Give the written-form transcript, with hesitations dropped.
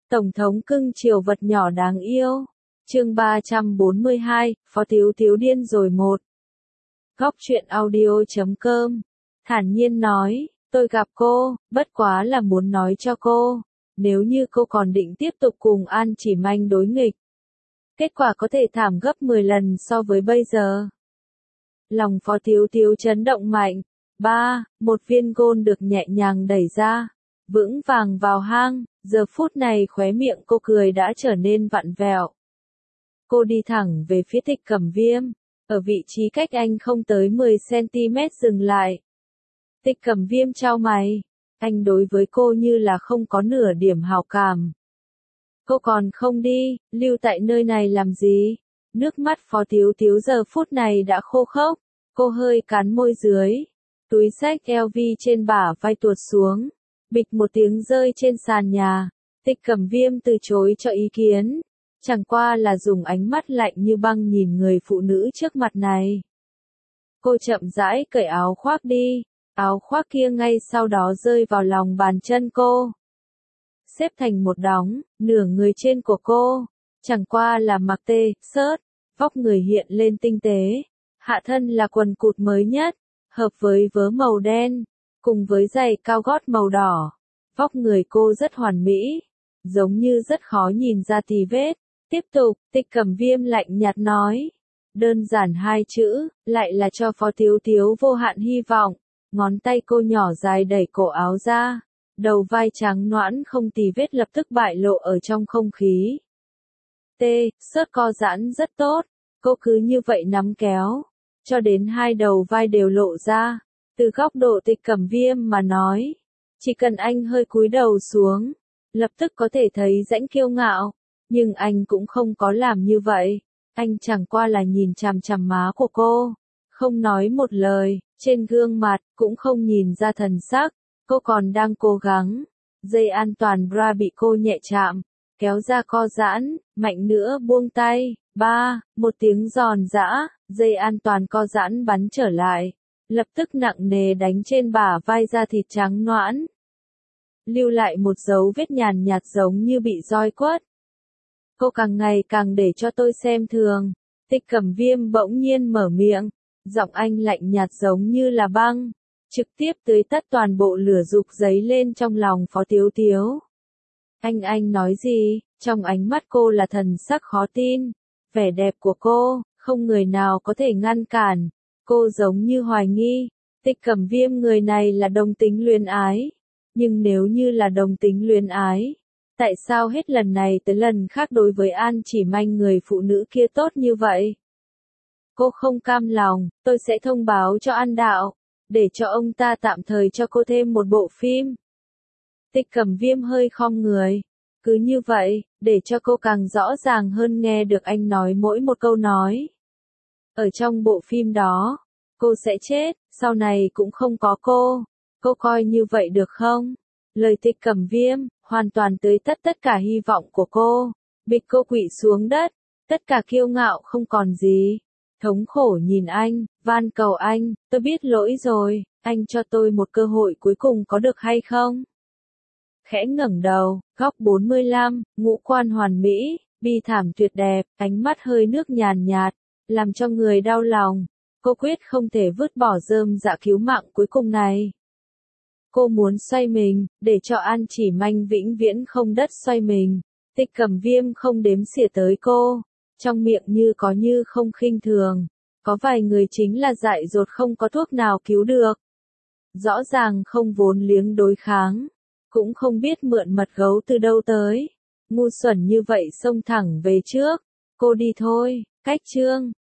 Tổng thống cưng chiều vật nhỏ đáng yêu. Chương 342, Phó Tiếu Tiếu điên rồi một. Góc truyện audio.com. Thản nhiên nói, tôi gặp cô, bất quá là muốn nói cho cô, nếu như cô còn định tiếp tục cùng An Chỉ Manh đối nghịch, kết quả có thể thảm gấp 10 lần so với bây giờ. Lòng Phó Tiếu Tiếu chấn động mạnh. Một viên gôn được nhẹ nhàng đẩy ra, vững vàng vào hang, giờ phút này khóe miệng cô cười đã trở nên vặn vẹo. Cô đi thẳng về phía Tịch Cẩm Viêm, ở vị trí cách anh không tới 10cm dừng lại. Tịch Cẩm Viêm chau mày, anh đối với cô như là không có nửa điểm hảo cảm. Cô còn không đi, lưu tại nơi này làm gì? Nước mắt Phó Tiếu Tiếu giờ phút này đã khô khốc, cô hơi cắn môi dưới, túi xách LV trên bả vai tuột xuống, bịch một tiếng rơi trên sàn nhà. Tịch Cẩm Viêm từ chối cho ý kiến, chẳng qua là dùng ánh mắt lạnh như băng nhìn người phụ nữ trước mặt này. Cô chậm rãi cởi áo khoác đi, áo khoác kia ngay sau đó rơi vào lòng bàn chân cô, xếp thành một đống, nửa người trên của cô, chẳng qua là mặc sớt, vóc người hiện lên tinh tế, hạ thân là quần cụt mới nhất, hợp với vớ màu đen, cùng với giày cao gót màu đỏ. Vóc người cô rất hoàn mỹ, giống như rất khó nhìn ra tì vết. Tiếp tục, Tịch Cẩm Viêm lạnh nhạt nói. Đơn giản hai chữ, lại là cho Phó Tiếu Tiếu vô hạn hy vọng. Ngón tay cô nhỏ dài đẩy cổ áo ra, đầu vai trắng nõn không tì vết lập tức bại lộ ở trong không khí. Sớt co giãn rất tốt, cô cứ như vậy nắm kéo, cho đến hai đầu vai đều lộ ra. Từ góc độ Tịch Cẩm Viêm mà nói, chỉ cần anh hơi cúi đầu xuống, lập tức có thể thấy rãnh kiêu ngạo, nhưng anh cũng không có làm như vậy, anh chẳng qua là nhìn chằm chằm má của cô, không nói một lời, trên gương mặt cũng không nhìn ra thần sắc, cô còn đang cố gắng. Dây an toàn bra bị cô nhẹ chạm, kéo ra co giãn, mạnh nữa buông tay. Một tiếng giòn giã, dây an toàn co giãn bắn trở lại, lập tức nặng nề đánh trên bả vai da thịt trắng nõn, lưu lại một dấu vết nhàn nhạt giống như bị roi quất. Cô càng ngày càng để cho tôi xem thường. Tịch Cẩm Viêm bỗng nhiên mở miệng, giọng anh lạnh nhạt giống như là băng, trực tiếp tưới tắt toàn bộ lửa dục dấy lên trong lòng Phó Tiếu Tiếu. Anh nói gì? Trong ánh mắt cô là thần sắc khó tin, vẻ đẹp của cô, không người nào có thể ngăn cản. Cô giống như hoài nghi, Tịch Cẩm Viêm người này là đồng tính luyến ái. Nhưng nếu như là đồng tính luyến ái, tại sao hết lần này tới lần khác đối với An Chỉ Manh người phụ nữ kia tốt như vậy? Cô không cam lòng, tôi sẽ thông báo cho An Đạo, để cho ông ta tạm thời cho cô thêm một bộ phim. Tịch Cẩm Viêm hơi khom người, cứ như vậy, để cho cô càng rõ ràng hơn nghe được anh nói mỗi một câu nói. Ở trong bộ phim đó, cô sẽ chết, sau này cũng không có cô coi như vậy được không? Lời Tịch Cẩm Viêm, hoàn toàn tưới tắt tất cả hy vọng của cô, bịch cô quỵ xuống đất, tất cả kiêu ngạo không còn gì. Thống khổ nhìn anh, van cầu anh, tôi biết lỗi rồi, anh cho tôi một cơ hội cuối cùng có được hay không? Khẽ ngẩng đầu, góc 45, ngũ quan hoàn mỹ, bi thảm tuyệt đẹp, ánh mắt hơi nước nhàn nhạt, làm cho người đau lòng. Cô quyết không thể vứt bỏ rơm dạ cứu mạng cuối cùng này. Cô muốn xoay mình, để cho An Chỉ Manh vĩnh viễn không đất xoay mình. Tịch Cẩm Viêm không đếm xỉa tới cô, trong miệng như có như không khinh thường. Có vài người chính là dại dột không có thuốc nào cứu được. Rõ ràng không vốn liếng đối kháng, cũng không biết mượn mật gấu từ đâu tới. Ngu xuẩn như vậy xông thẳng về trước. Cô đi thôi, cách chương.